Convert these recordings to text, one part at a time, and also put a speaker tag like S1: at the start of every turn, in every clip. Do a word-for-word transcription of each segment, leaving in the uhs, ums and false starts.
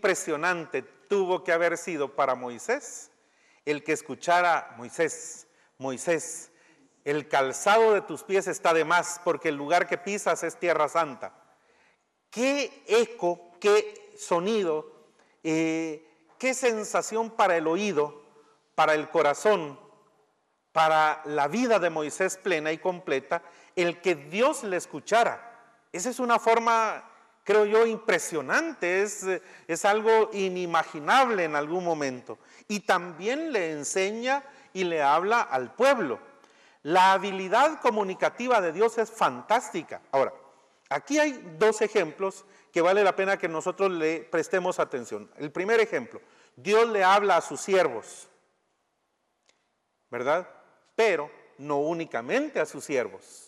S1: impresionante tuvo que haber sido para Moisés el que escuchara: Moisés, Moisés, el calzado de tus pies está de más, porque el lugar que pisas es tierra santa. Qué eco, qué sonido, eh, qué sensación para el oído, para el corazón, para la vida de Moisés plena y completa, el que Dios le escuchara. Esa es una forma, creo yo, impresionante, es, es algo inimaginable en algún momento. Y también le enseña y le habla al pueblo. La habilidad comunicativa de Dios es fantástica. Ahora, aquí hay dos ejemplos que vale la pena que nosotros le prestemos atención. El primer ejemplo: Dios le habla a sus siervos, ¿verdad? Pero no únicamente a sus siervos.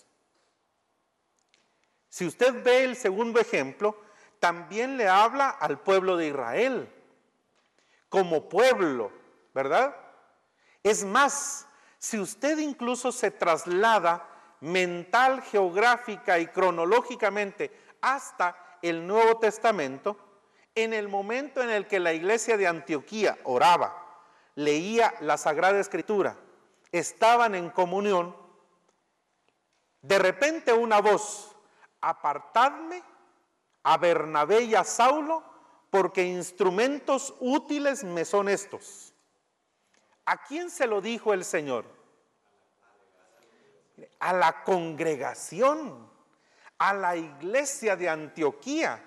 S1: Si usted ve el segundo ejemplo, también le habla al pueblo de Israel, como pueblo, ¿verdad? Es más, si usted incluso se traslada mental, geográfica y cronológicamente hasta el Nuevo Testamento, en el momento en el que la iglesia de Antioquía oraba, leía la Sagrada Escritura, estaban en comunión, de repente una voz: apartadme a Bernabé y a Saulo, porque instrumentos útiles me son estos. ¿A quién se lo dijo el Señor? A la congregación, a la iglesia de Antioquía.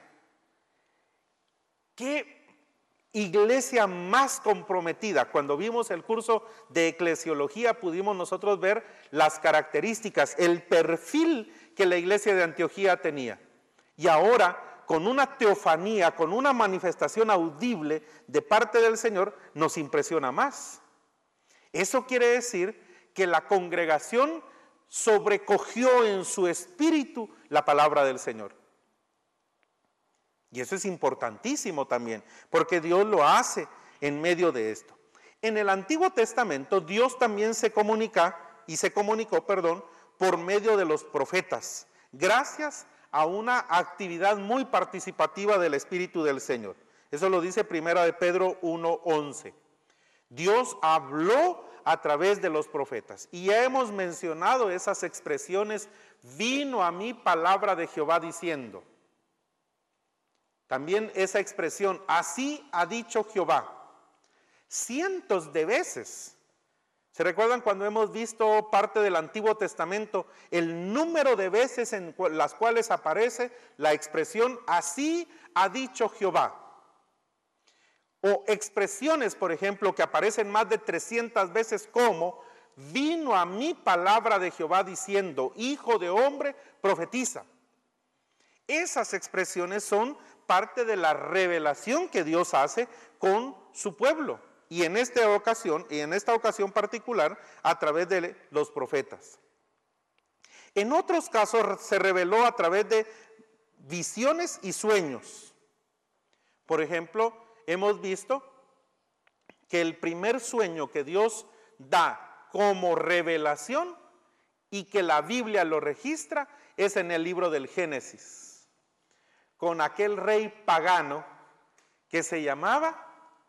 S1: ¿Qué iglesia más comprometida? Cuando vimos el curso de eclesiología pudimos nosotros ver las características, el perfil que la iglesia de Antioquía tenía. Y ahora, con una teofanía, con una manifestación audible de parte del Señor, nos impresiona más. Eso quiere decir que la congregación sobrecogió en su espíritu la palabra del Señor. Y eso es importantísimo también, porque Dios lo hace en medio de esto. En el Antiguo Testamento, Dios también se comunica, y se comunicó, perdón, por medio de los profetas, gracias a una actividad muy participativa del Espíritu del Señor. Eso lo dice Primera de Pedro uno once. Dios habló a través de los profetas. Y ya hemos mencionado esas expresiones: vino a mí palabra de Jehová diciendo. También esa expresión: así ha dicho Jehová. Cientos de veces. ¿Se recuerdan cuando hemos visto parte del Antiguo Testamento el número de veces en las cuales aparece la expresión así ha dicho Jehová? O expresiones, por ejemplo, que aparecen más de trescientas veces como: vino a mí palabra de Jehová diciendo, hijo de hombre, profetiza. Esas expresiones son parte de la revelación que Dios hace con su pueblo, y en esta ocasión, y en esta ocasión particular, a través de los profetas. En otros casos se reveló a través de visiones y sueños. Por ejemplo, hemos visto que el primer sueño que Dios da como revelación y que la Biblia lo registra es en el libro del Génesis, con aquel rey pagano que se llamaba,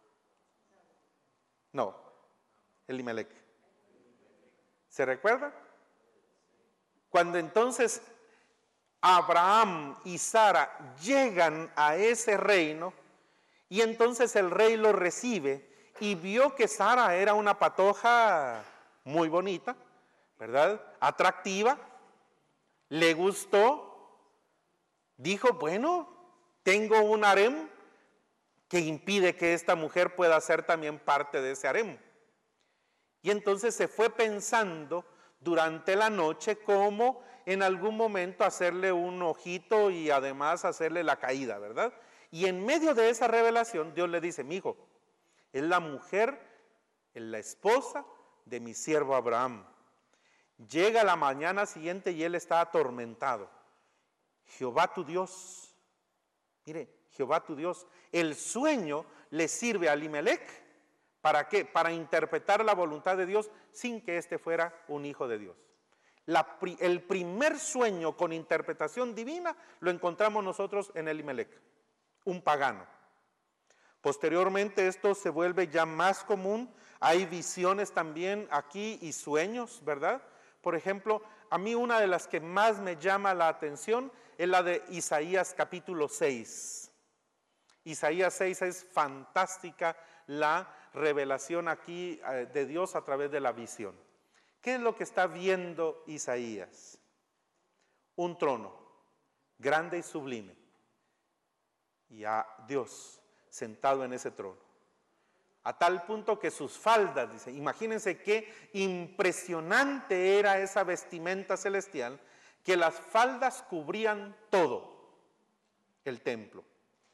S1: no, Elimelec. ¿Se recuerda? Cuando entonces Abraham y Sara llegan a ese reino, y entonces el rey lo recibe y vio que Sara era una patoja muy bonita, ¿verdad? Atractiva, le gustó, dijo: bueno, tengo un harem que impide que esta mujer pueda ser también parte de ese harem. Y entonces se fue pensando durante la noche cómo en algún momento hacerle un ojito y además hacerle la caída, ¿verdad? Y en medio de esa revelación Dios le dice: mi hijo, es la mujer, es la esposa de mi siervo Abraham. Llega la mañana siguiente y él está atormentado. Jehová tu Dios, mire, Jehová tu Dios, el sueño le sirve a Elimelec, ¿para qué? Para interpretar la voluntad de Dios sin que éste fuera un hijo de Dios. La, el primer sueño con interpretación divina lo encontramos nosotros en Elimelec, un pagano. Posteriormente esto se vuelve ya más común. Hay visiones también aquí y sueños, ¿verdad? Por ejemplo, a mí una de las que más me llama la atención es la de Isaías capítulo seis. Isaías seis es fantástica la revelación aquí de Dios a través de la visión. ¿Qué es lo que está viendo Isaías? Un trono grande y sublime y a Dios sentado en ese trono, a tal punto que sus faldas, dice, imagínense qué impresionante era esa vestimenta celestial, que las faldas cubrían todo el templo.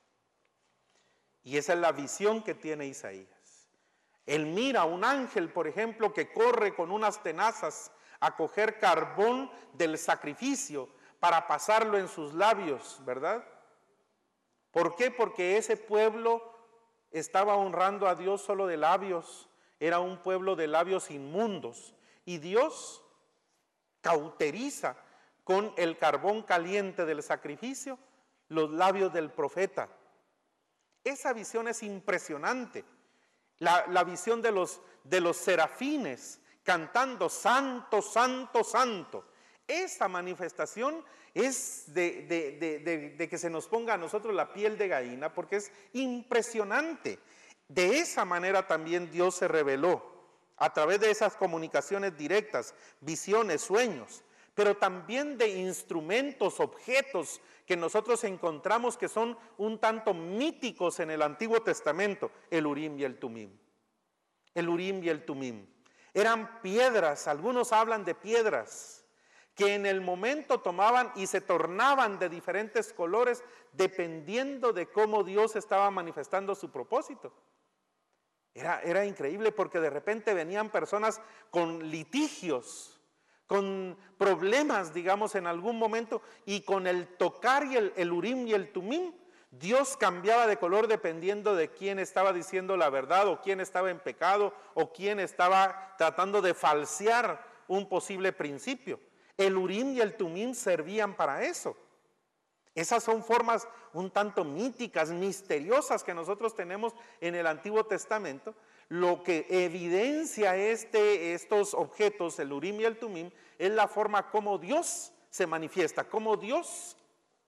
S1: Y esa es la visión que tiene Isaías. Él mira a un ángel, por ejemplo, que corre con unas tenazas a coger carbón del sacrificio para pasarlo en sus labios, ¿verdad? ¿Por qué? Porque ese pueblo estaba honrando a Dios solo de labios, era un pueblo de labios inmundos, y Dios cauteriza con el carbón caliente del sacrificio los labios del profeta. Esa visión es impresionante. La, la visión de los, de los serafines cantando santo, santo, santo. Esa manifestación es de, de, de, de, de que se nos ponga a nosotros la piel de gallina, porque es impresionante. De esa manera también Dios se reveló, a través de esas comunicaciones directas, visiones, sueños, pero también de instrumentos, objetos que nosotros encontramos que son un tanto míticos en el Antiguo Testamento, el Urim y el Tumim. El Urim y el Tumim. Eran piedras, algunos hablan de piedras, que en el momento tomaban y se tornaban de diferentes colores dependiendo de cómo Dios estaba manifestando su propósito. Era, era increíble porque de repente venían personas con litigios, con problemas, digamos, en algún momento, y con el tocar y el, el Urim y el Tumim, Dios cambiaba de color dependiendo de quién estaba diciendo la verdad, o quién estaba en pecado, o quién estaba tratando de falsear un posible principio. El Urim y el Tumim servían para eso. Esas son formas un tanto míticas, misteriosas que nosotros tenemos en el Antiguo Testamento. Lo que evidencia este, estos objetos, el Urim y el Tumim, es la forma como Dios se manifiesta, como Dios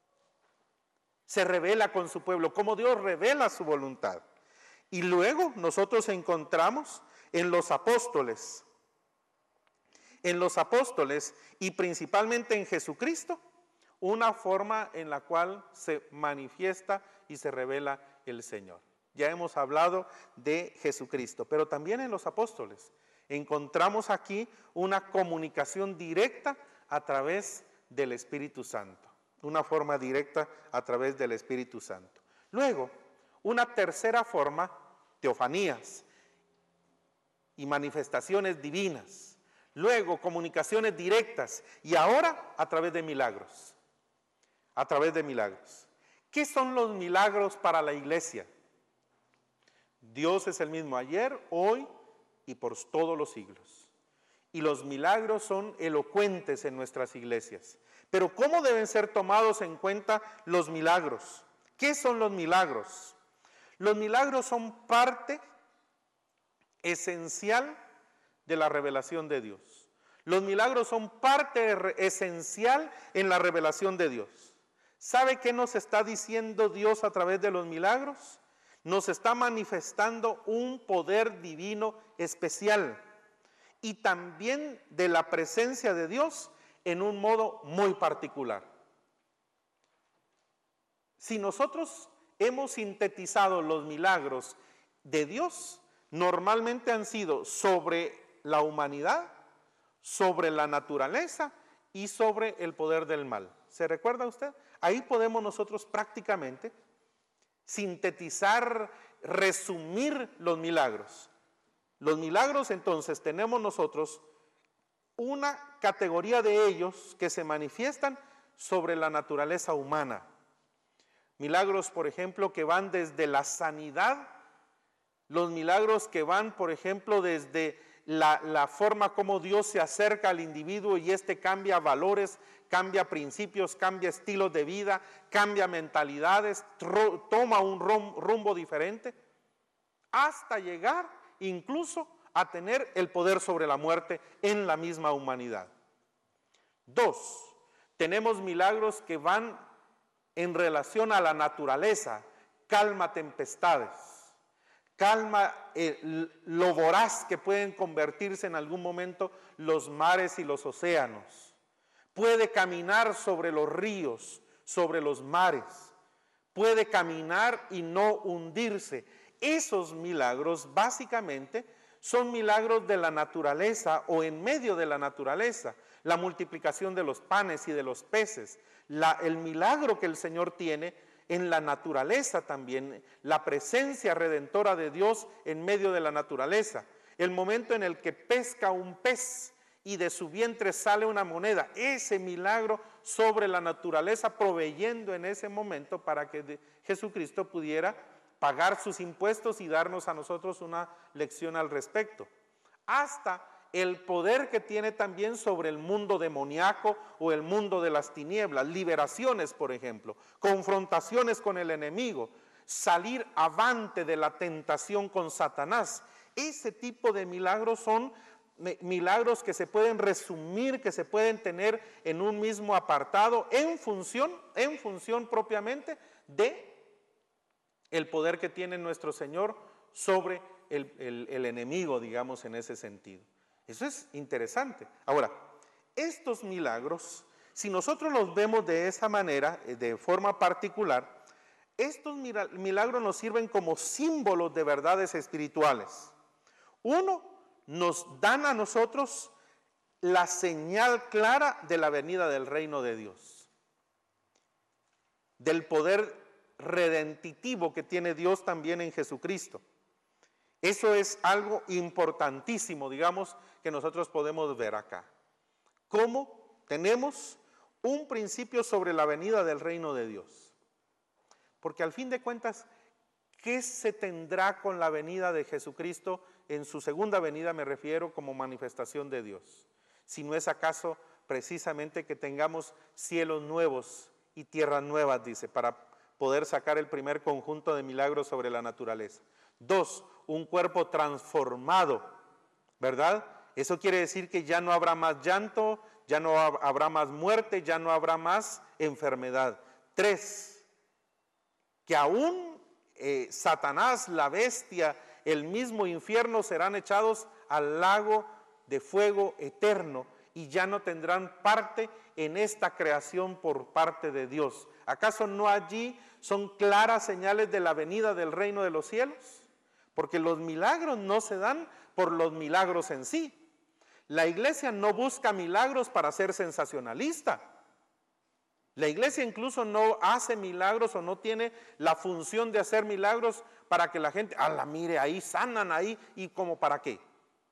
S1: se revela con su pueblo, como Dios revela su voluntad. Y luego nosotros encontramos en los apóstoles, en los apóstoles y principalmente en Jesucristo, una forma en la cual se manifiesta y se revela el Señor. Ya hemos hablado de Jesucristo, pero también en los apóstoles encontramos aquí una comunicación directa a través del Espíritu Santo, una forma directa a través del Espíritu Santo. Luego, una tercera forma, teofanías y manifestaciones divinas. Luego, comunicaciones directas, y ahora a través de milagros, a través de milagros. ¿Qué son los milagros para la iglesia? Dios es el mismo ayer, hoy y por todos los siglos. Y los milagros son elocuentes en nuestras iglesias. Pero ¿cómo deben ser tomados en cuenta los milagros? ¿Qué son los milagros? Los milagros son parte esencial de la revelación de Dios. Los milagros son parte esencial en la revelación de Dios. ¿Sabe qué nos está diciendo Dios a través de los milagros? Nos está manifestando un poder divino especial y también de la presencia de Dios en un modo muy particular. Si nosotros hemos sintetizado los milagros de Dios, normalmente han sido sobre la humanidad, sobre la naturaleza y sobre el poder del mal. ¿Se recuerda usted? Ahí podemos nosotros prácticamente sintetizar, resumir los milagros. Los milagros, entonces, tenemos nosotros una categoría de ellos que se manifiestan sobre la naturaleza humana. Milagros, por ejemplo, que van desde la sanidad, los milagros que van, por ejemplo, desde la, la forma como Dios se acerca al individuo y éste cambia valores, cambia principios, cambia estilos de vida, cambia mentalidades, tro, toma un rumbo diferente. hasta llegar incluso a tener el poder sobre la muerte en la misma humanidad. Dos, tenemos milagros que van en relación a la naturaleza, calma tempestades, calma eh, lo voraz que pueden convertirse en algún momento los mares y los océanos, puede caminar sobre los ríos, sobre los mares, puede caminar y no hundirse. Esos milagros básicamente son milagros de la naturaleza o en medio de la naturaleza. La multiplicación de los panes y de los peces, la, el milagro que el Señor tiene en la naturaleza también, la presencia redentora de Dios en medio de la naturaleza, el momento en el que pesca un pez y de su vientre sale una moneda, ese milagro sobre la naturaleza proveyendo en ese momento para que Jesucristo pudiera pagar sus impuestos y darnos a nosotros una lección al respecto. Hasta el poder que tiene también sobre el mundo demoníaco o el mundo de las tinieblas, liberaciones, por ejemplo, confrontaciones con el enemigo, salir avante de la tentación con Satanás. Ese tipo de milagros son milagros que se pueden resumir, que se pueden tener en un mismo apartado en función, en función propiamente de el poder que tiene nuestro Señor sobre el, el, el enemigo, digamos, en ese sentido. Eso es interesante. Ahora, estos milagros, si nosotros los vemos de esa manera, de forma particular, estos milagros nos sirven como símbolos de verdades espirituales. Uno, nos dan a nosotros la señal clara de la venida del reino de Dios, del poder redentitivo que tiene Dios también en Jesucristo. Eso es algo importantísimo, digamos, que nosotros podemos ver acá. ¿Cómo tenemos un principio sobre la venida del reino de Dios? Porque al fin de cuentas, ¿qué se tendrá con la venida de Jesucristo? En su segunda venida me refiero como manifestación de Dios. Si no es acaso precisamente que tengamos cielos nuevos y tierras nuevas, dice, para poder sacar el primer conjunto de milagros sobre la naturaleza. Dos, un cuerpo transformado, ¿verdad? Eso quiere decir que ya no habrá más llanto, ya no habrá más muerte, ya no habrá más enfermedad. Tres, que aún eh, Satanás, la bestia, el mismo infierno serán echados al lago de fuego eterno y ya no tendrán parte en esta creación por parte de Dios. ¿Acaso no allí son claras señales de la venida del reino de los cielos? Porque los milagros no se dan por los milagros en sí. La iglesia no busca milagros para ser sensacionalista. La iglesia incluso no hace milagros o no tiene la función de hacer milagros para que la gente, ah, la mire, ahí sanan ahí, y como para qué.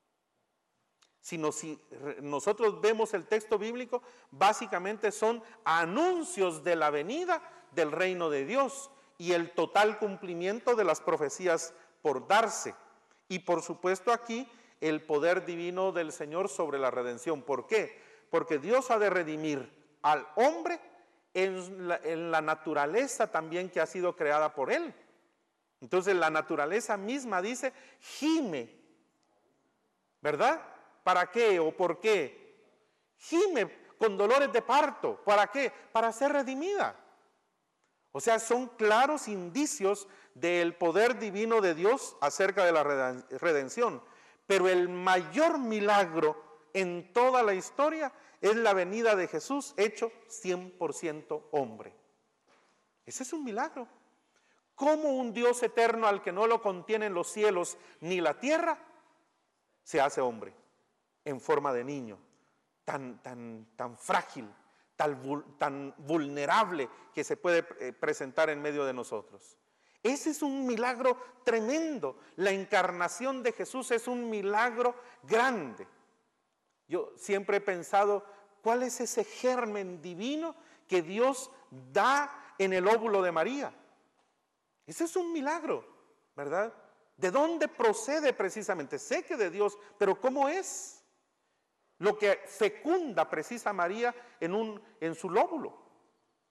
S1: Sino si nosotros vemos el texto bíblico, básicamente son anuncios de la venida del reino de Dios y el total cumplimiento de las profecías por darse. Y por supuesto aquí el poder divino del Señor sobre la redención. ¿Por qué? Porque Dios ha de redimir al hombre en la, en la naturaleza también que ha sido creada por Él. Entonces la naturaleza misma dice, gime, ¿verdad? ¿Para qué o por qué? Gime con dolores de parto. ¿Para qué? Para ser redimida. O sea, son claros indicios del poder divino de Dios acerca de la redención. Pero el mayor milagro en toda la historia es la venida de Jesús hecho cien por ciento hombre. Ese es un milagro. ¿Cómo un Dios eterno al que no lo contienen los cielos ni la tierra se hace hombre en forma de niño, tan, tan, tan frágil, tan, tan vulnerable que se puede presentar en medio de nosotros? Ese es un milagro tremendo. La encarnación de Jesús es un milagro grande. Yo siempre he pensado, ¿cuál es ese germen divino que Dios da en el óvulo de María? Ese es un milagro, ¿verdad? ¿De dónde procede precisamente? Sé que de Dios, pero ¿cómo es? Lo que fecunda precisa María en, un, en su lóbulo,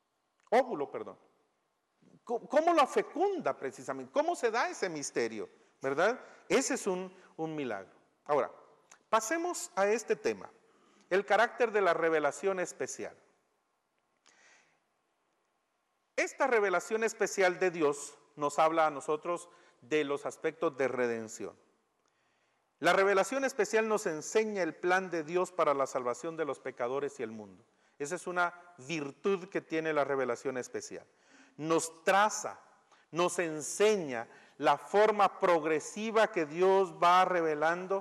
S1: óvulo, perdón. ¿Cómo la fecunda precisamente? ¿Cómo se da ese misterio? ¿verdad? Ese es un, un milagro. Ahora, pasemos a este tema, el carácter de la revelación especial. Esta revelación especial de Dios nos habla a nosotros de los aspectos de redención. La revelación especial nos enseña el plan de Dios para la salvación de los pecadores y el mundo. Esa es una virtud que tiene la revelación especial. Nos traza, nos enseña la forma progresiva que Dios va revelando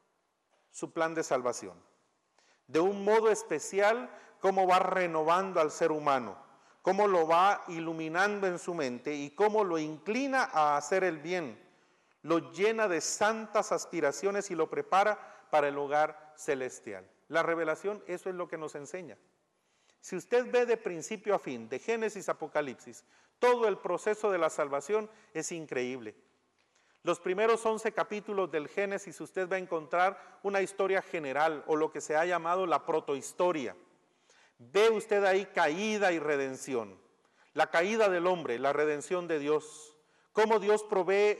S1: su plan de salvación. De un modo especial, cómo va renovando al ser humano, cómo lo va iluminando en su mente y cómo lo inclina a hacer el bien, lo llena de santas aspiraciones y lo prepara para el hogar celestial. La revelación, eso es lo que nos enseña. Si usted ve de principio a fin, de Génesis a Apocalipsis, todo el proceso de la salvación es increíble. Los primeros once capítulos del Génesis usted va a encontrar una historia general o lo que se ha llamado la protohistoria. Ve usted ahí caída y redención, la caída del hombre, la redención de Dios, cómo Dios provee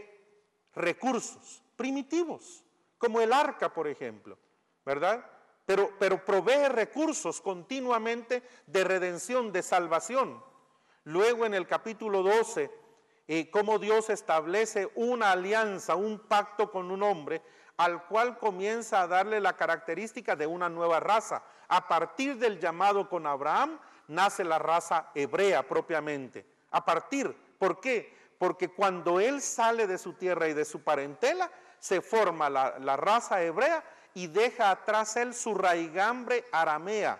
S1: recursos primitivos, como el arca, por ejemplo, ¿verdad? Pero, pero provee recursos continuamente de redención, de salvación. Luego en el capítulo doce, eh, cómo Dios establece una alianza, un pacto con un hombre, al cual comienza a darle la característica de una nueva raza. A partir del llamado con Abraham, nace la raza hebrea propiamente. A partir, ¿por qué? Porque cuando él sale de su tierra y de su parentela, se forma la, la raza hebrea y deja atrás él su raigambre aramea,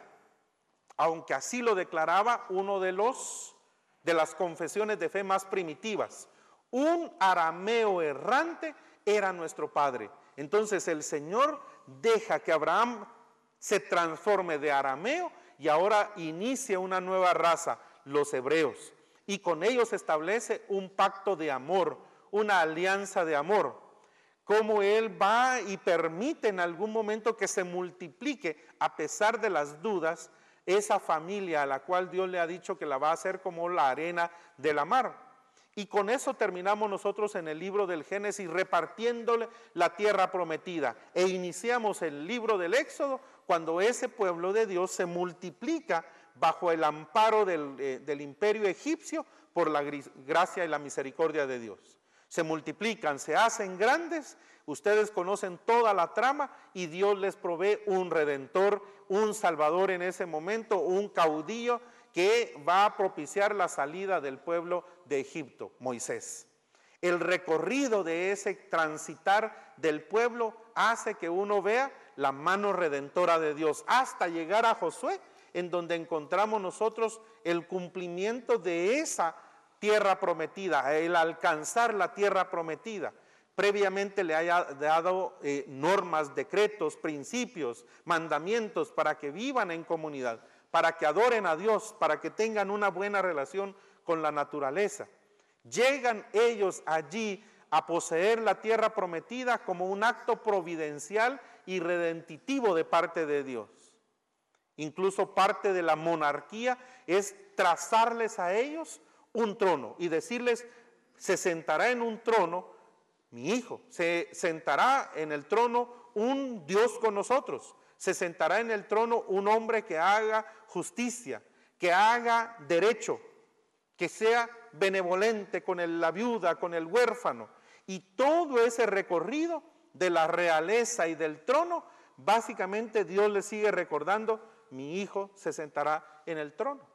S1: aunque así lo declaraba uno de los de las confesiones de fe más primitivas. Un arameo errante era nuestro padre. Entonces el Señor deja que Abraham se transforme de arameo y ahora inicia una nueva raza, los hebreos, y con ellos establece un pacto de amor, una alianza de amor. Cómo Él va y permite en algún momento que se multiplique, a pesar de las dudas, esa familia a la cual Dios le ha dicho que la va a hacer como la arena de la mar. Y con eso terminamos nosotros en el libro del Génesis repartiéndole la tierra prometida. E iniciamos el libro del Éxodo cuando ese pueblo de Dios se multiplica bajo el amparo del, eh, del imperio egipcio por la gracia y la misericordia de Dios. Se multiplican, se hacen grandes, ustedes conocen toda la trama y Dios les provee un redentor, un salvador en ese momento, un caudillo que va a propiciar la salida del pueblo de Egipto, Moisés. El recorrido de ese transitar del pueblo hace que uno vea la mano redentora de Dios hasta llegar a Josué, en donde encontramos nosotros el cumplimiento de esa tierra prometida, el alcanzar la tierra prometida. Previamente le haya dado eh, normas, decretos, principios, mandamientos para que vivan en comunidad, para que adoren a Dios, para que tengan una buena relación con la naturaleza. Llegan ellos allí a poseer la tierra prometida como un acto providencial y redentitivo de parte de Dios. Incluso parte de la monarquía es trazarles a ellos un trono y decirles, se sentará en un trono mi hijo, se sentará en el trono un Dios con nosotros, se sentará en el trono un hombre que haga justicia, que haga derecho, que sea benevolente con el, la viuda, con el huérfano. Y todo ese recorrido de la realeza y del trono, básicamente Dios le sigue recordando, mi hijo se sentará en el trono.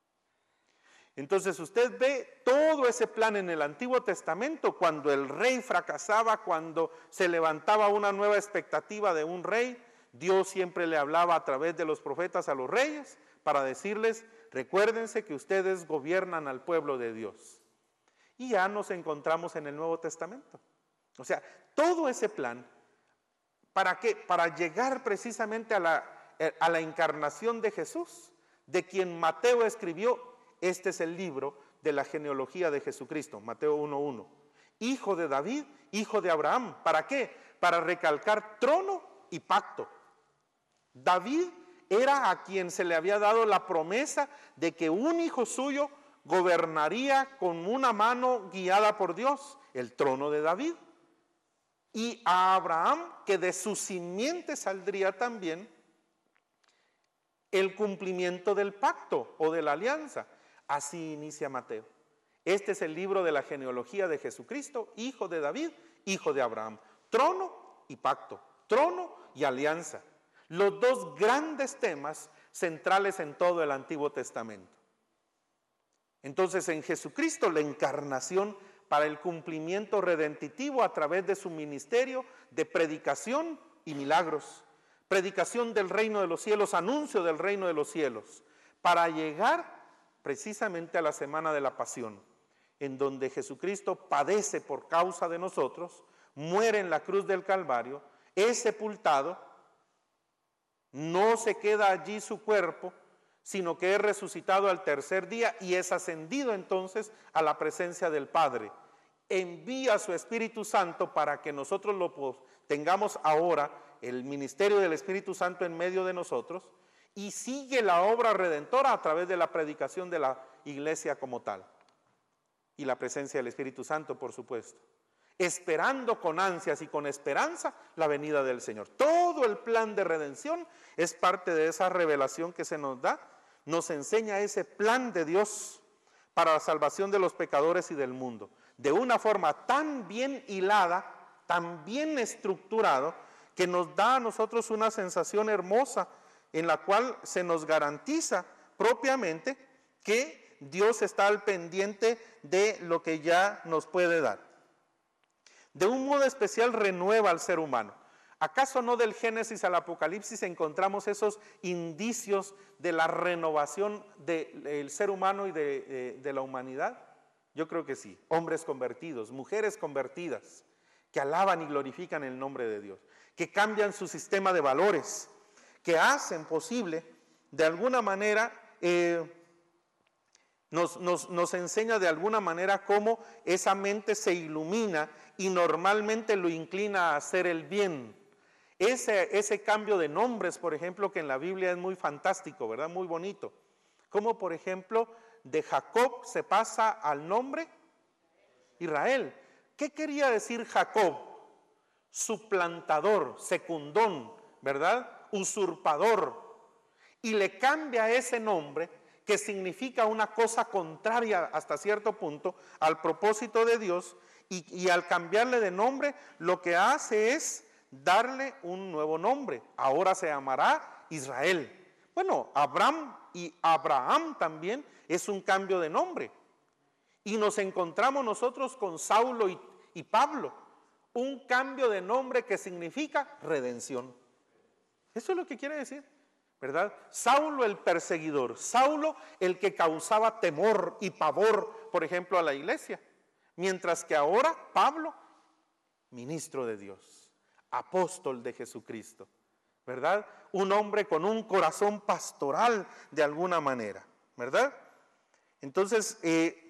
S1: Entonces usted ve todo ese plan en el Antiguo Testamento, cuando el rey fracasaba, cuando se levantaba una nueva expectativa de un rey, Dios siempre le hablaba a través de los profetas a los reyes para decirles, recuérdense que ustedes gobiernan al pueblo de Dios. Y ya nos encontramos en el Nuevo Testamento. O sea, todo ese plan, ¿para qué? Para llegar precisamente a la, a la encarnación de Jesús, de quien Mateo escribió. Este es el libro de la genealogía de Jesucristo, Mateo uno uno. Hijo de David, hijo de Abraham. ¿Para qué? Para recalcar trono y pacto. David era a quien se le había dado la promesa de que un hijo suyo gobernaría con una mano guiada por Dios, el trono de David. y a Abraham que de su simiente saldría también el cumplimiento del pacto o de la alianza. Así inicia Mateo. Este es el libro de la genealogía de Jesucristo, hijo de David, hijo de Abraham. Trono y pacto, trono y alianza. Los dos grandes temas centrales en todo el Antiguo Testamento. Entonces, en Jesucristo, la encarnación para el cumplimiento redentitivo a través de su ministerio de predicación y milagros. Predicación del reino de los cielos, anuncio del reino de los cielos, para llegar precisamente a la semana de la pasión, en donde Jesucristo padece por causa de nosotros, muere en la cruz del Calvario, es sepultado, no se queda allí su cuerpo, sino que es resucitado al tercer día y es ascendido entonces a la presencia del Padre. Envía su Espíritu Santo para que nosotros lo tengamos ahora, el ministerio del Espíritu Santo en medio de nosotros, y sigue la obra redentora a través de la predicación de la iglesia como tal. Y la presencia del Espíritu Santo, por supuesto. Esperando con ansias y con esperanza la venida del Señor. Todo el plan de redención es parte de esa revelación que se nos da. Nos enseña ese plan de Dios para la salvación de los pecadores y del mundo. De una forma tan bien hilada, tan bien estructurado, que nos da a nosotros una sensación hermosa en la cual se nos garantiza propiamente que Dios está al pendiente de lo que ya nos puede dar. De un modo especial renueva al ser humano. ¿Acaso no del Génesis al Apocalipsis encontramos esos indicios de la renovación del ser humano y de, de, de la humanidad? Yo creo que sí. Hombres convertidos, mujeres convertidas, que alaban y glorifican el nombre de Dios, que cambian su sistema de valores, que hacen posible, de alguna manera, eh, nos, nos, nos enseña de alguna manera cómo esa mente se ilumina y normalmente lo inclina a hacer el bien. Ese, ese cambio de nombres, por ejemplo, que en la Biblia es muy fantástico, ¿verdad? Muy bonito. Como, por ejemplo, de Jacob se pasa al nombre Israel. ¿Qué quería decir Jacob? Suplantador, secundón, ¿verdad? Usurpador. Y le cambia ese nombre que significa una cosa contraria hasta cierto punto al propósito de Dios, y, y al cambiarle de nombre lo que hace es darle un nuevo nombre. Ahora se llamará Israel. Bueno, Abraham y Abraham también es un cambio de nombre. Y nos encontramos nosotros con Saulo y, y Pablo, un cambio de nombre que significa redención. Eso es lo que quiere decir, ¿verdad? Saulo el perseguidor, Saulo el que causaba temor y pavor, por ejemplo, a la iglesia. Mientras que ahora Pablo, ministro de Dios, apóstol de Jesucristo, ¿verdad? Un hombre con un corazón pastoral de alguna manera, ¿verdad? Entonces, eh,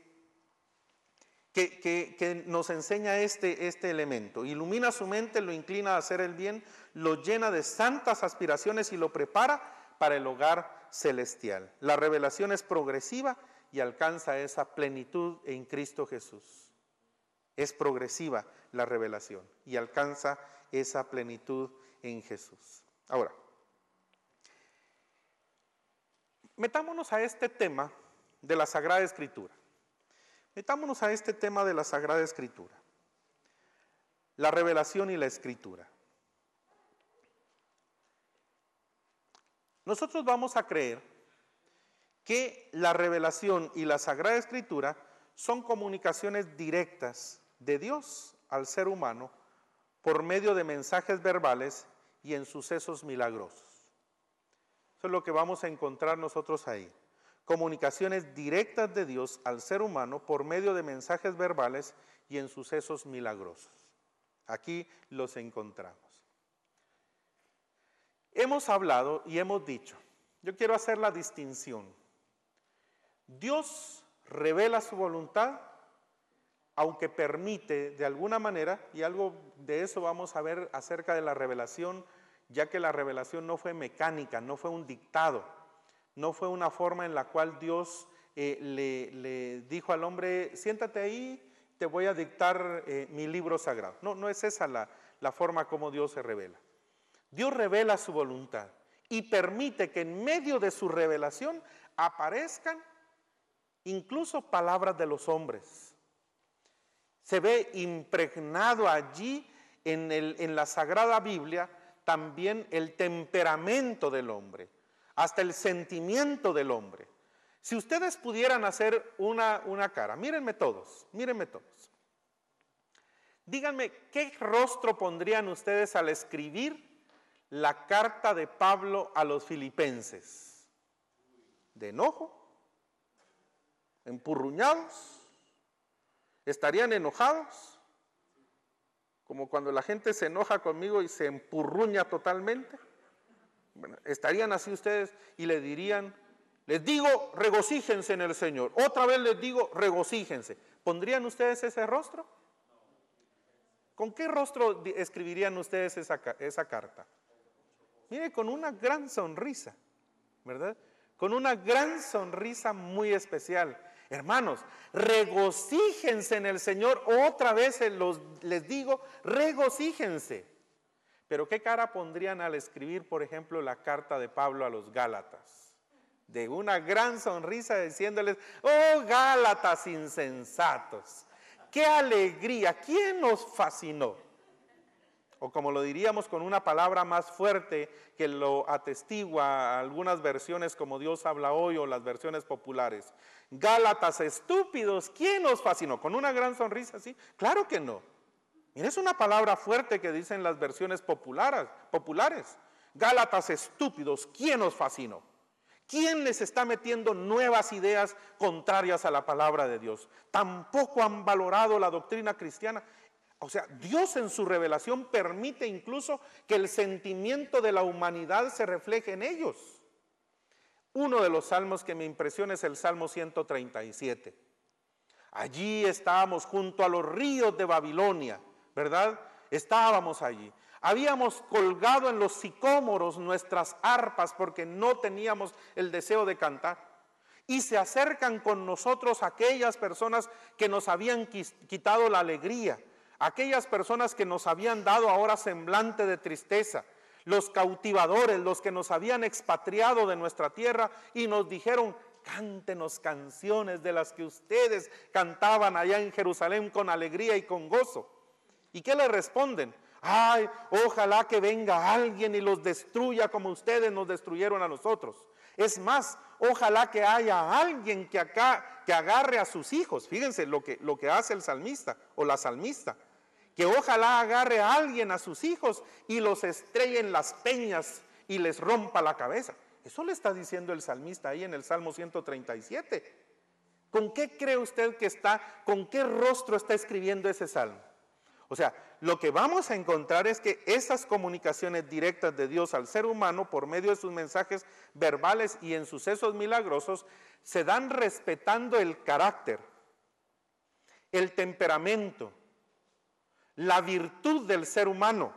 S1: que, que, que nos enseña este, este elemento. Ilumina su mente, lo inclina a hacer el bien, lo llena de santas aspiraciones y lo prepara para el hogar celestial. La revelación es progresiva y alcanza esa plenitud en Cristo Jesús. Es progresiva la revelación y alcanza esa plenitud en Jesús. Ahora, metámonos a este tema de la Sagrada Escritura. Metámonos a este tema de la Sagrada Escritura. La revelación y la Escritura. Nosotros vamos a creer que la revelación y la Sagrada Escritura son comunicaciones directas de Dios al ser humano por medio de mensajes verbales y en sucesos milagrosos. Eso es lo que vamos a encontrar nosotros ahí. Comunicaciones directas de Dios al ser humano por medio de mensajes verbales y en sucesos milagrosos. Aquí los encontramos. Hemos hablado y hemos dicho, yo quiero hacer la distinción. Dios revela su voluntad, aunque permite de alguna manera, y algo de eso vamos a ver acerca de la revelación, ya que la revelación no fue mecánica, no fue un dictado, no fue una forma en la cual Dios eh, le, le dijo al hombre, siéntate ahí, te voy a dictar eh, mi libro sagrado. No, no es esa la, la forma como Dios se revela. Dios revela su voluntad y permite que en medio de su revelación aparezcan incluso palabras de los hombres. Se ve impregnado allí en, el, en la Sagrada Biblia también el temperamento del hombre, hasta el sentimiento del hombre. Si ustedes pudieran hacer una, una cara, mírenme todos, mírenme todos. Díganme, ¿qué rostro pondrían ustedes al escribir la carta de Pablo a los filipenses? ¿De enojo? ¿Empurruñados? ¿Estarían enojados? Como cuando la gente se enoja conmigo y se empurruña totalmente. Bueno, estarían así ustedes y le dirían, les digo, regocíjense en el Señor. Otra vez les digo, regocíjense. ¿Pondrían ustedes ese rostro? ¿Con qué rostro escribirían ustedes esa, esa carta? Mire, con una gran sonrisa, ¿verdad? Con una gran sonrisa muy especial. Hermanos, regocíjense en el Señor. Otra vez los, les digo, regocíjense. Pero ¿qué cara pondrían al escribir, por ejemplo, la carta de Pablo a los Gálatas? De una gran sonrisa diciéndoles, oh Gálatas insensatos, qué alegría, ¿quién nos fascinó? O como lo diríamos con una palabra más fuerte que lo atestigua algunas versiones como Dios habla hoy o las versiones populares. Gálatas estúpidos, ¿quién nos fascinó? Con una gran sonrisa, ¿sí? Claro que no. Mira, es una palabra fuerte que dicen las versiones populares, populares. Gálatas estúpidos, ¿quién nos fascinó? ¿Quién les está metiendo nuevas ideas contrarias a la palabra de Dios? Tampoco han valorado la doctrina cristiana. O sea, Dios en su revelación permite incluso que el sentimiento de la humanidad se refleje en ellos. Uno de los salmos que me impresiona es el Salmo ciento treinta y siete. Allí estábamos junto a los ríos de Babilonia, ¿verdad? Estábamos allí. Habíamos colgado en los sicómoros nuestras arpas porque no teníamos el deseo de cantar. Y se acercan con nosotros aquellas personas que nos habían quitado la alegría, aquellas personas que nos habían dado ahora semblante de tristeza, los cautivadores, los que nos habían expatriado de nuestra tierra y nos dijeron, cántenos canciones de las que ustedes cantaban allá en Jerusalén con alegría y con gozo. ¿Y qué le responden? Ay, ojalá que venga alguien y los destruya como ustedes nos destruyeron a nosotros. Es más, ojalá que haya alguien que acá, que agarre a sus hijos. Fíjense lo que, lo que hace el salmista o la salmista. Que ojalá agarre a alguien a sus hijos y los estrelle en las peñas y les rompa la cabeza. Eso le está diciendo el salmista ahí en el Salmo ciento treinta y siete. ¿Con qué cree usted que está, con qué rostro está escribiendo ese salmo? O sea, lo que vamos a encontrar es que esas comunicaciones directas de Dios al ser humano por medio de sus mensajes verbales y en sucesos milagrosos se dan respetando el carácter, el temperamento, la virtud del ser humano.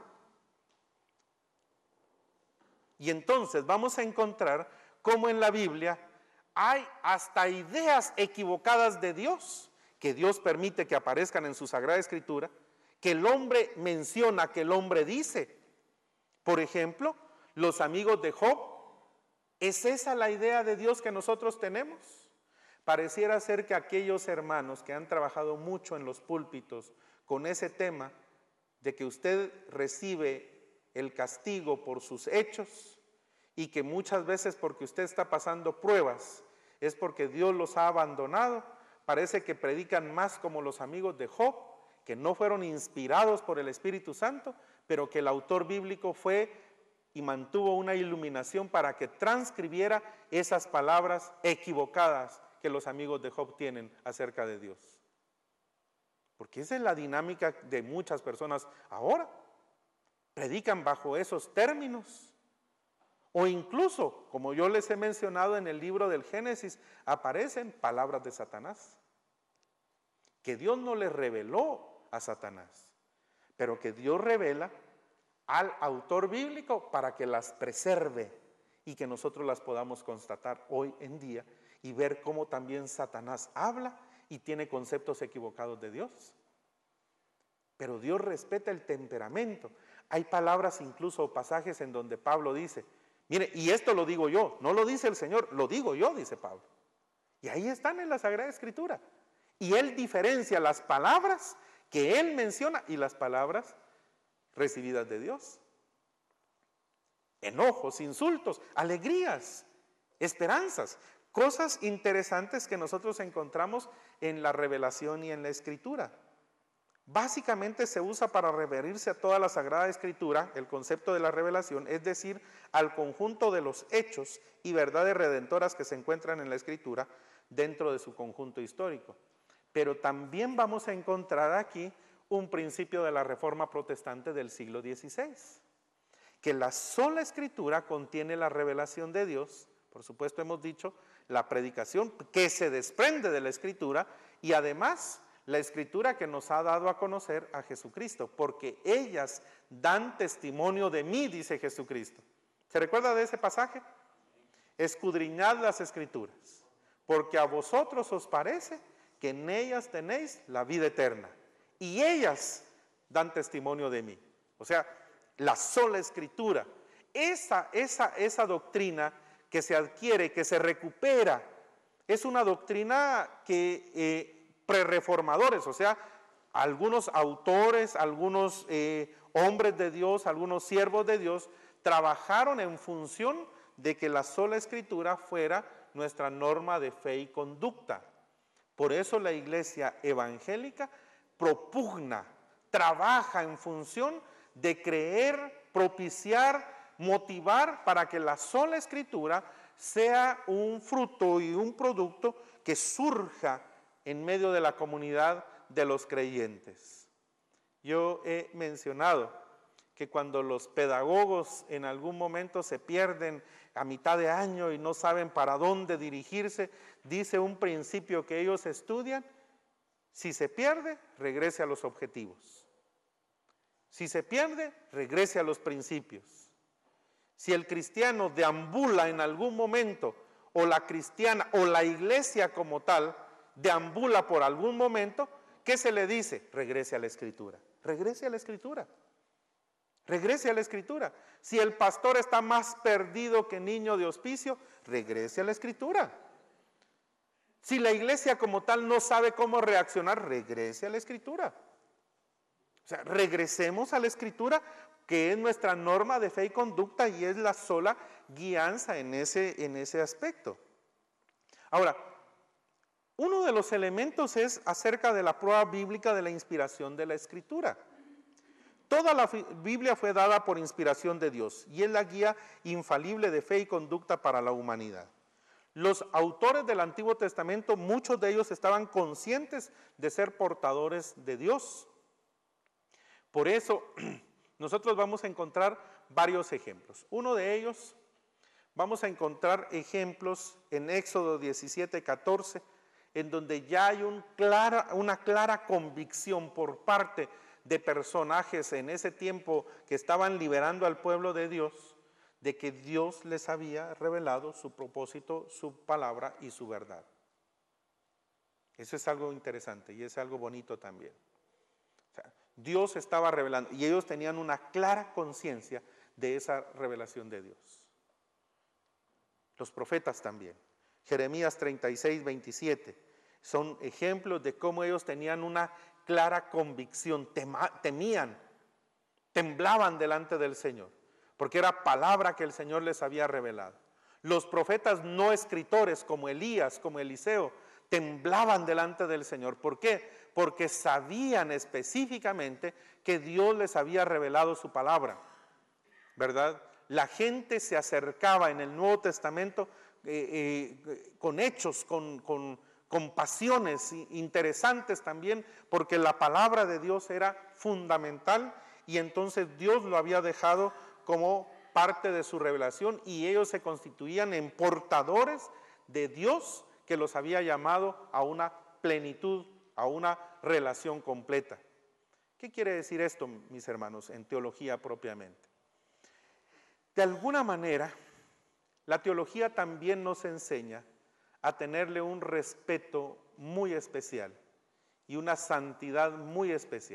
S1: Y entonces vamos a encontrar cómo en la Biblia hay hasta ideas equivocadas de Dios, que Dios permite que aparezcan en su Sagrada Escritura, que el hombre menciona, que el hombre dice. Por ejemplo, los amigos de Job, ¿es esa la idea de Dios que nosotros tenemos? Pareciera ser que aquellos hermanos que han trabajado mucho en los púlpitos con ese tema de que usted recibe el castigo por sus hechos y que muchas veces porque usted está pasando pruebas es porque Dios los ha abandonado, parece que predican más como los amigos de Job, que no fueron inspirados por el Espíritu Santo, pero que el autor bíblico fue y mantuvo una iluminación para que transcribiera esas palabras equivocadas que los amigos de Job tienen acerca de Dios. Porque esa es la dinámica de muchas personas ahora. Predican bajo esos términos. O incluso, como yo les he mencionado en el libro del Génesis, aparecen palabras de Satanás. Que Dios no les reveló a Satanás, pero que Dios revela al autor bíblico para que las preserve y que nosotros las podamos constatar hoy en día y ver cómo también Satanás habla y tiene conceptos equivocados de Dios. pero Dios respeta el temperamento. Hay palabras, incluso pasajes en donde Pablo dice, mire, y esto lo digo yo, no lo dice el Señor, lo digo yo, dice Pablo. Y ahí están en la Sagrada Escritura. Y él diferencia las palabras que él menciona y las palabras recibidas de Dios. Enojos, insultos, alegrías, esperanzas, cosas interesantes que nosotros encontramos en la revelación y en la Escritura. Básicamente se usa para referirse a toda la Sagrada Escritura, el concepto de la revelación, es decir, al conjunto de los hechos y verdades redentoras que se encuentran en la Escritura dentro de su conjunto histórico. Pero también vamos a encontrar aquí un principio de la Reforma Protestante del siglo dieciséis, que la sola Escritura contiene la revelación de Dios. Por supuesto, hemos dicho la predicación que se desprende de la Escritura y además la Escritura que nos ha dado a conocer a Jesucristo, porque ellas dan testimonio de mí, dice Jesucristo. ¿Se recuerda de ese pasaje? Escudriñad las Escrituras, porque a vosotros os parece que en ellas tenéis la vida eterna, y ellas dan testimonio de mí. O sea, la sola Escritura, esa, esa, esa doctrina que se adquiere, que se recupera, es una doctrina que eh, prerreformadores, o sea, algunos autores, algunos eh, hombres de Dios, algunos siervos de Dios, trabajaron en función de que la sola Escritura fuera nuestra norma de fe y conducta. Por eso la iglesia evangélica propugna, trabaja en función de creer, propiciar, motivar para que la sola Escritura sea un fruto y un producto que surja en medio de la comunidad de los creyentes. Yo he mencionado que cuando los pedagogos en algún momento se pierden a mitad de año y no saben para dónde dirigirse, dice un principio que ellos estudian: si se pierde, regrese a los objetivos. Si se pierde, regrese a los principios. Si el cristiano deambula en algún momento, o la cristiana, o la iglesia como tal, deambula por algún momento, ¿qué se le dice? Regrese a la Escritura. Regrese a la Escritura. Regrese a la Escritura. Si el pastor está más perdido que niño de hospicio, regrese a la Escritura. Si la iglesia como tal no sabe cómo reaccionar, regrese a la Escritura. O sea, regresemos a la Escritura, que es nuestra norma de fe y conducta y es la sola guianza en ese, en ese aspecto. Ahora, uno de los elementos es acerca de la prueba bíblica de la inspiración de la Escritura. Toda la Biblia fue dada por inspiración de Dios y es la guía infalible de fe y conducta para la humanidad. Los autores del Antiguo Testamento, muchos de ellos estaban conscientes de ser portadores de Dios. Por eso, nosotros vamos a encontrar varios ejemplos. Uno de ellos, vamos a encontrar ejemplos en Éxodo diecisiete, catorce, en donde ya hay un clara, una clara convicción por parte de personajes en ese tiempo que estaban liberando al pueblo de Dios, de que Dios les había revelado su propósito, su palabra y su verdad. Eso es algo interesante y es algo bonito también. O sea, Dios estaba revelando y ellos tenían una clara conciencia de esa revelación de Dios. Los profetas también. Jeremías treinta y seis, veintisiete son ejemplos de cómo ellos tenían una clara convicción, tema, temían, temblaban delante del Señor, porque era palabra que el Señor les había revelado. Los profetas no escritores como Elías, como Eliseo, temblaban delante del Señor. ¿Por qué? Porque sabían específicamente que Dios les había revelado su palabra, ¿verdad? La gente se acercaba en el Nuevo Testamento eh, eh, con hechos, con, con, con pasiones interesantes también, porque la palabra de Dios era fundamental y entonces Dios lo había dejado como parte de su revelación y ellos se constituían en portadores de Dios que los había llamado a una plenitud, a una relación completa. ¿Qué quiere decir esto, mis hermanos, en teología propiamente? De alguna manera, la teología también nos enseña a tenerle un respeto muy especial y una santidad muy especial.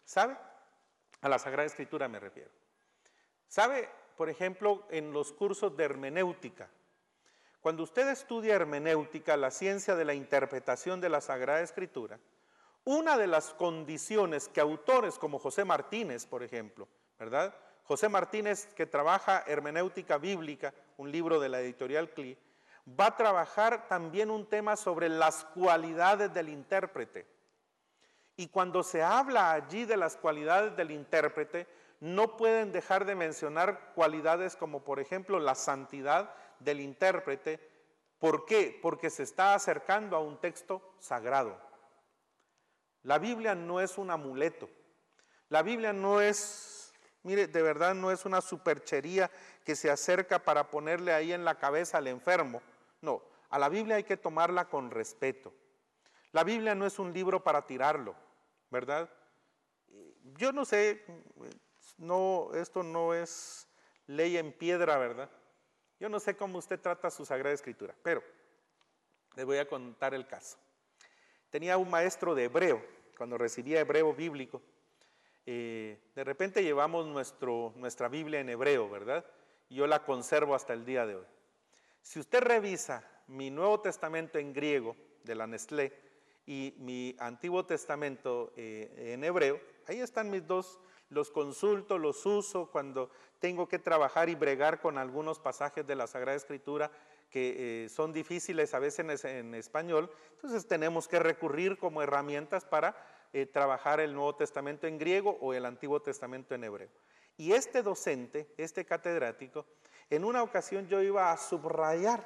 S1: ¿Sabe? A la Sagrada Escritura me refiero. ¿Sabe? Por ejemplo, en los cursos de hermenéutica. Cuando usted estudia hermenéutica, la ciencia de la interpretación de la Sagrada Escritura, una de las condiciones que autores como José Martínez, por ejemplo, ¿verdad? José Martínez, que trabaja hermenéutica bíblica, un libro de la editorial C L I, va a trabajar también un tema sobre las cualidades del intérprete. Y cuando se habla allí de las cualidades del intérprete, no pueden dejar de mencionar cualidades como, por ejemplo, la santidad del intérprete. ¿Por qué? Porque se está acercando a un texto sagrado. La Biblia no es un amuleto. La Biblia no es, mire, de verdad no es una superchería que se acerca para ponerle ahí en la cabeza al enfermo. No, a la Biblia hay que tomarla con respeto. La Biblia no es un libro para tirarlo, ¿verdad? Yo no sé, no, esto no es ley en piedra, ¿verdad? Yo no sé cómo usted trata su Sagrada Escritura, pero les voy a contar el caso. Tenía un maestro de hebreo, cuando recibía hebreo bíblico, eh, de repente llevamos nuestro, nuestra Biblia en hebreo, ¿verdad? Y yo la conservo hasta el día de hoy. Si usted revisa mi Nuevo Testamento en griego, de la Nestlé, y mi Antiguo Testamento eh, en hebreo, ahí están mis dos, los consulto, los uso cuando tengo que trabajar y bregar con algunos pasajes de la Sagrada Escritura que eh, son difíciles a veces en, en español, entonces tenemos que recurrir como herramientas para eh, trabajar el Nuevo Testamento en griego o el Antiguo Testamento en hebreo. Y este docente, este catedrático, en una ocasión yo iba a subrayar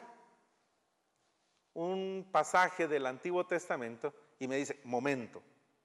S1: un pasaje del Antiguo Testamento y me dice, momento,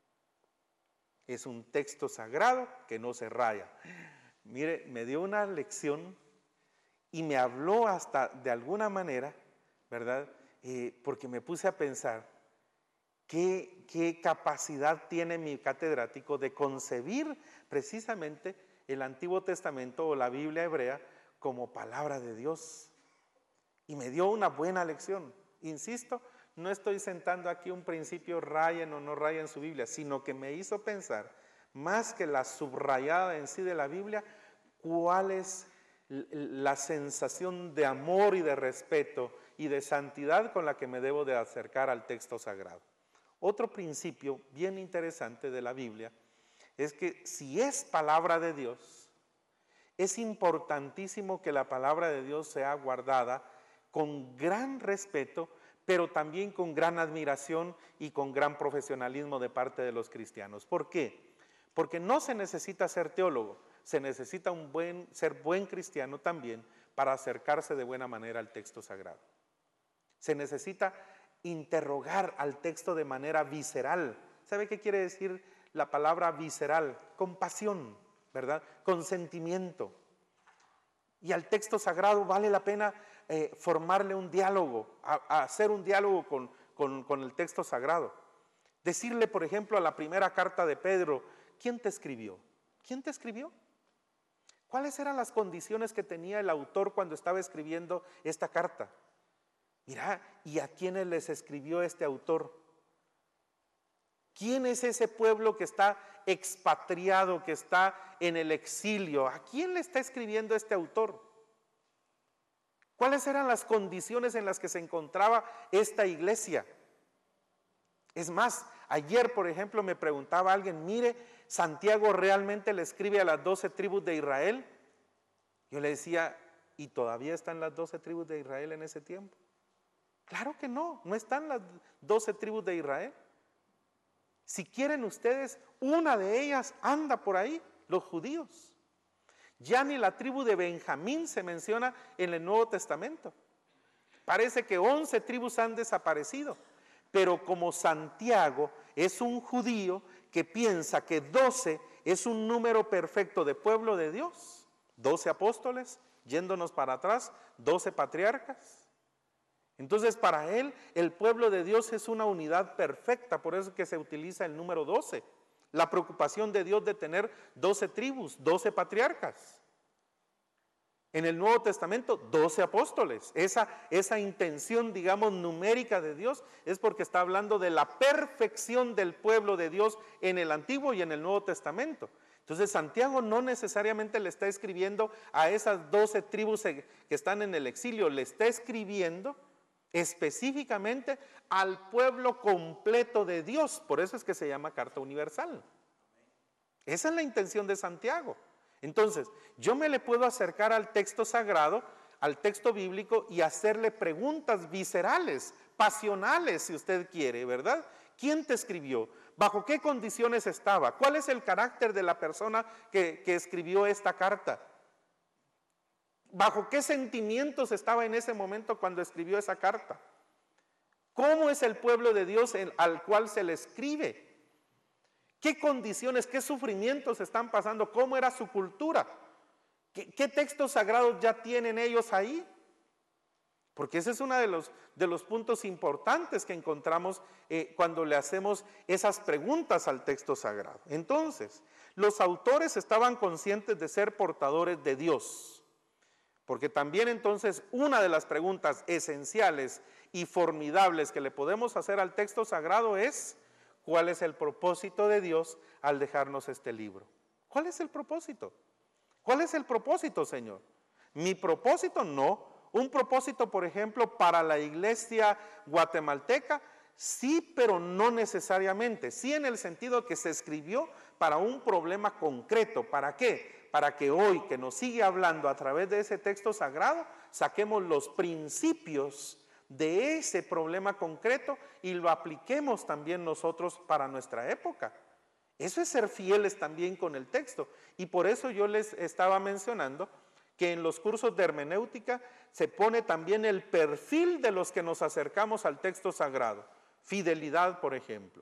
S1: es un texto sagrado que no se raya. Mire, me dio una lección y me habló hasta de alguna manera, ¿verdad? Eh, porque me puse a pensar qué, qué capacidad tiene mi catedrático de concebir precisamente el Antiguo Testamento o la Biblia hebrea como palabra de Dios. Y me dio una buena lección. Insisto, no estoy sentando aquí un principio rayen o no rayen su Biblia, sino que me hizo pensar, más que la subrayada en sí de la Biblia, cuál es la sensación de amor y de respeto y de santidad con la que me debo de acercar al texto sagrado. Otro principio bien interesante de la Biblia es que si es palabra de Dios, es importantísimo que la palabra de Dios sea guardada con gran respeto, pero también con gran admiración y con gran profesionalismo de parte de los cristianos. ¿Por qué? Porque no se necesita ser teólogo, se necesita un buen, ser buen cristiano también para acercarse de buena manera al texto sagrado. Se necesita interrogar al texto de manera visceral. ¿Sabe qué quiere decir la palabra visceral? Con pasión, ¿verdad? Con sentimiento. Y al texto sagrado vale la pena eh, formarle un diálogo, a, a hacer un diálogo con, con, con el texto sagrado. Decirle, por ejemplo, a la primera carta de Pedro, ¿quién te escribió? ¿Quién te escribió? ¿Cuáles eran las condiciones que tenía el autor cuando estaba escribiendo esta carta? Mira, ¿y a quiénes les escribió este autor? ¿Quién es ese pueblo que está expatriado, que está en el exilio? ¿A quién le está escribiendo este autor? ¿Cuáles eran las condiciones en las que se encontraba esta iglesia? Es más, ayer, por ejemplo, me preguntaba alguien, mire, ¿Santiago realmente le escribe a las doce tribus de Israel? Yo le decía, ¿y todavía están las doce tribus de Israel en ese tiempo? Claro que no, no están las doce tribus de Israel. Si quieren ustedes, una de ellas anda por ahí, los judíos. Ya ni la tribu de Benjamín se menciona en el Nuevo Testamento. Parece que once tribus han desaparecido, pero como Santiago es un judío que piensa que doce es un número perfecto de pueblo de Dios, doce apóstoles, yéndonos para atrás, doce patriarcas. Entonces para él el pueblo de Dios es una unidad perfecta, por eso es que se utiliza el número doce. La preocupación de Dios de tener doce tribus, doce patriarcas. En el Nuevo Testamento, doce apóstoles. Esa, esa intención, digamos, numérica de Dios es porque está hablando de la perfección del pueblo de Dios en el Antiguo y en el Nuevo Testamento. Entonces Santiago no necesariamente le está escribiendo a esas doce tribus que están en el exilio, le está escribiendo específicamente al pueblo completo de Dios. Por eso es que se llama carta universal. Esa es la intención de Santiago. Entonces, yo me le puedo acercar al texto sagrado, al texto bíblico y hacerle preguntas viscerales, pasionales, si usted quiere, ¿verdad? ¿Quién te escribió? ¿Bajo qué condiciones estaba? ¿Cuál es el carácter de la persona que, que escribió esta carta? ¿Bajo qué sentimientos estaba en ese momento cuando escribió esa carta? ¿Cómo es el pueblo de Dios el, al cual se le escribe? ¿Qué condiciones, qué sufrimientos están pasando? ¿Cómo era su cultura? ¿Qué, qué textos sagrados ya tienen ellos ahí? Porque ese es uno de los, de los puntos importantes que encontramos eh, cuando le hacemos esas preguntas al texto sagrado. Entonces, los autores estaban conscientes de ser portadores de Dios. Porque también entonces una de las preguntas esenciales y formidables que le podemos hacer al texto sagrado es: ¿cuál es el propósito de Dios al dejarnos este libro? ¿Cuál es el propósito? ¿Cuál es el propósito, Señor? Mi propósito no. Un propósito, por ejemplo, para la iglesia guatemalteca, sí, pero no necesariamente. Sí, en el sentido que se escribió para un problema concreto. ¿Para qué? Para que hoy, que nos sigue hablando a través de ese texto sagrado, saquemos los principios de ese problema concreto y lo apliquemos también nosotros para nuestra época. Eso es ser fieles también con el texto. Y por eso yo les estaba mencionando que en los cursos de hermenéutica se pone también el perfil de los que nos acercamos al texto sagrado. Fidelidad, por ejemplo.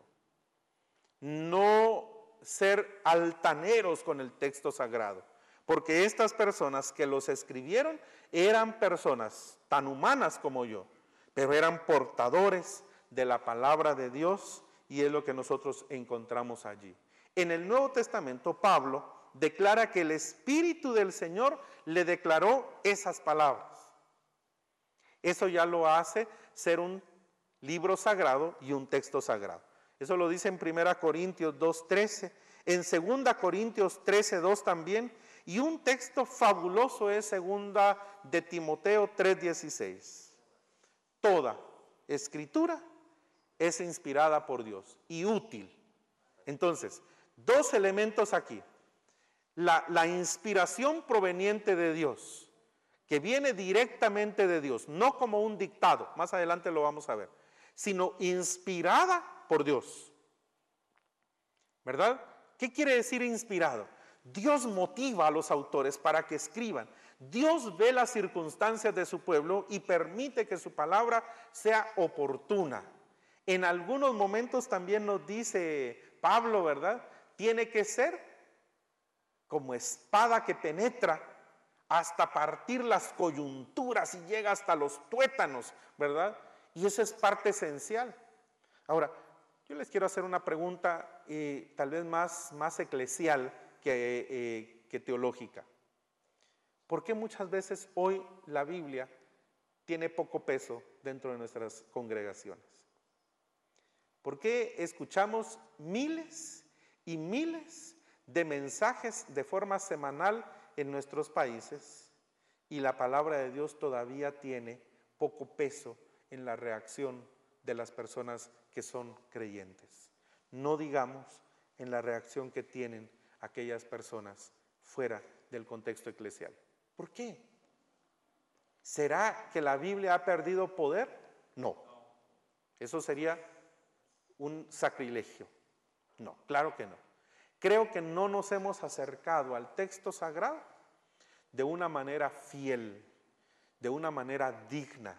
S1: No ser altaneros con el texto sagrado, porque estas personas que los escribieron eran personas tan humanas como yo, pero eran portadores de la palabra de Dios, y es lo que nosotros encontramos allí. En el Nuevo Testamento, Pablo declara que el Espíritu del Señor le declaró esas palabras. Eso ya lo hace ser un libro sagrado y un texto sagrado. Eso lo dice en primera Corintios dos trece, en segunda Corintios trece dos también, y un texto fabuloso es segunda de Timoteo tres dieciséis. Toda escritura es inspirada por Dios y útil. Entonces, dos elementos aquí. La, la inspiración proveniente de Dios, que viene directamente de Dios, no como un dictado, más adelante lo vamos a ver, sino inspirada por Dios. ¿Verdad? ¿Qué quiere decir inspirado? Dios motiva a los autores para que escriban. Dios ve las circunstancias de su pueblo y permite que su palabra sea oportuna. En algunos momentos también nos dice Pablo, ¿verdad? Tiene que ser como espada que penetra hasta partir las coyunturas y llega hasta los tuétanos, ¿verdad? Y eso es parte esencial. Ahora, yo les quiero hacer una pregunta eh, tal vez más, más eclesial que, eh, que teológica. ¿Por qué muchas veces hoy la Biblia tiene poco peso dentro de nuestras congregaciones? ¿Por qué escuchamos miles y miles de mensajes de forma semanal en nuestros países y la palabra de Dios todavía tiene poco peso en la reacción de las personas que son creyentes? No digamos en la reacción que tienen aquellas personas fuera del contexto eclesial. ¿Por qué? ¿Será que la Biblia ha perdido poder? No. Eso sería un sacrilegio. No, claro que no. Creo que no nos hemos acercado al texto sagrado de una manera fiel, de una manera digna.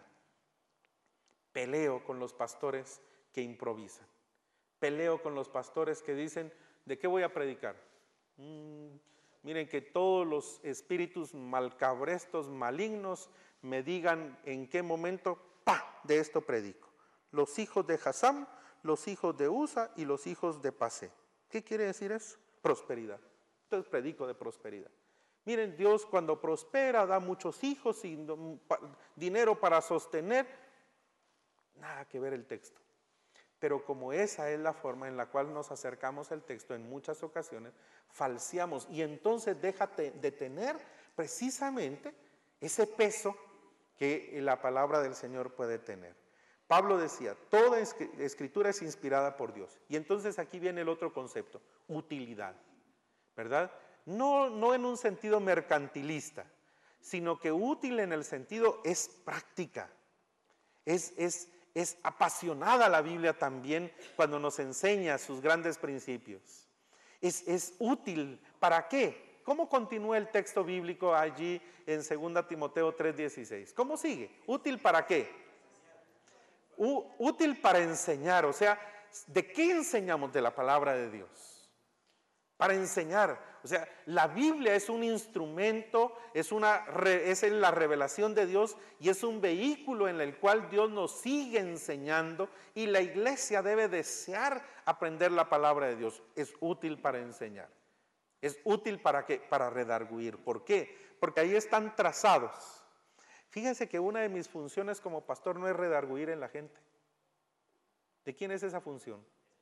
S1: Peleo con los pastores que improvisan. Peleo con los pastores que dicen, ¿de qué voy a predicar? Mm, miren, que todos los espíritus malcabrestos, malignos, me digan en qué momento, ¡pa!, de esto predico. Los hijos de Hasam, los hijos de Usa y los hijos de Pasé. ¿Qué quiere decir eso? Prosperidad. Entonces predico de prosperidad. Miren, Dios cuando prospera da muchos hijos y dinero para sostener. Nada que ver el texto. Pero como esa es la forma en la cual nos acercamos al texto en muchas ocasiones, falseamos y entonces deja de tener precisamente ese peso que la palabra del Señor puede tener. Pablo decía, toda escritura es inspirada por Dios. Y entonces aquí viene el otro concepto, utilidad, ¿verdad? No, no en un sentido mercantilista, sino que útil en el sentido es práctica, es, es, es apasionada la Biblia también cuando nos enseña sus grandes principios. Es, es útil, ¿para qué? ¿Cómo continúa el texto bíblico allí en segunda Timoteo tres dieciséis? ¿Cómo sigue? ¿Útil para qué? U, útil para enseñar, o sea, ¿de qué enseñamos? De la palabra de Dios. Para enseñar, o sea, la Biblia es un instrumento, es, una, es la revelación de Dios y es un vehículo en el cual Dios nos sigue enseñando y la iglesia debe desear aprender la palabra de Dios. Es útil para enseñar. Es útil para qué? Para redarguir. ¿Por qué? Porque ahí están trazados. Fíjense que una de mis funciones como pastor no es redarguir en la gente. ¿De quién es esa función?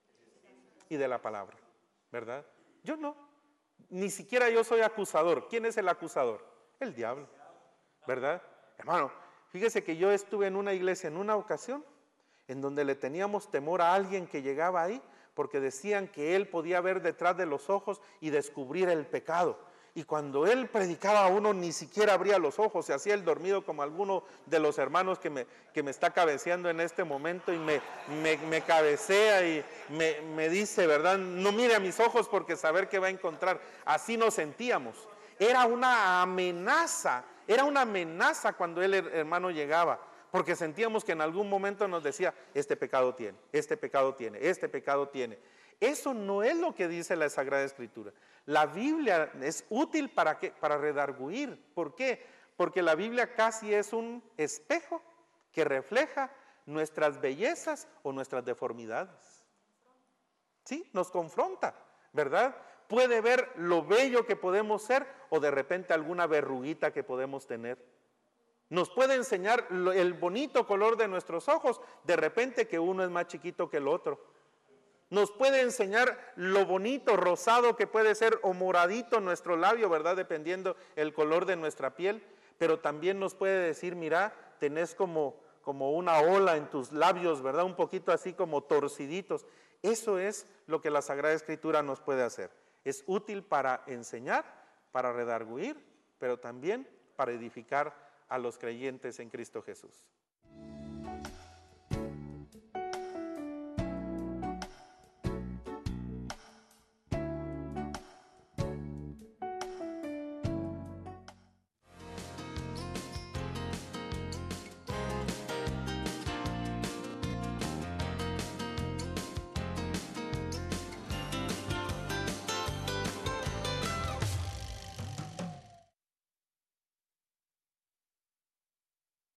S1: Y de la palabra, ¿verdad? Yo no. Ni siquiera yo soy acusador. ¿Quién es el acusador? El diablo, ¿verdad? Hermano, fíjese que yo estuve en una iglesia en una ocasión en donde le teníamos temor a alguien que llegaba ahí porque decían que él podía ver detrás de los ojos y descubrir el pecado. Y cuando él predicaba a uno ni siquiera abría los ojos, se hacía el dormido como alguno de los hermanos que me, que me está cabeceando en este momento y me, me, me cabecea y me, me dice, ¿verdad? No mire a mis ojos porque saber qué va a encontrar. Así nos sentíamos. Era una amenaza, era una amenaza cuando el hermano llegaba, porque sentíamos que en algún momento nos decía, este pecado tiene, este pecado tiene, este pecado tiene. Eso no es lo que dice la Sagrada Escritura. La Biblia es útil para, ¿qué? Para redarguir. ¿Por qué? Porque la Biblia casi es un espejo que refleja nuestras bellezas o nuestras deformidades. Sí, nos confronta, ¿verdad? Puede ver lo bello que podemos ser o de repente alguna verruguita que podemos tener. Nos puede enseñar el bonito color de nuestros ojos, de repente que uno es más chiquito que el otro. Nos puede enseñar lo bonito, rosado que puede ser o moradito nuestro labio, ¿verdad? Dependiendo el color de nuestra piel. Pero también nos puede decir, mira, tenés como, como una ola en tus labios, ¿verdad? Un poquito así como torciditos. Eso es lo que la Sagrada Escritura nos puede hacer. Es útil para enseñar, para redarguir, pero también para edificar a los creyentes en Cristo Jesús.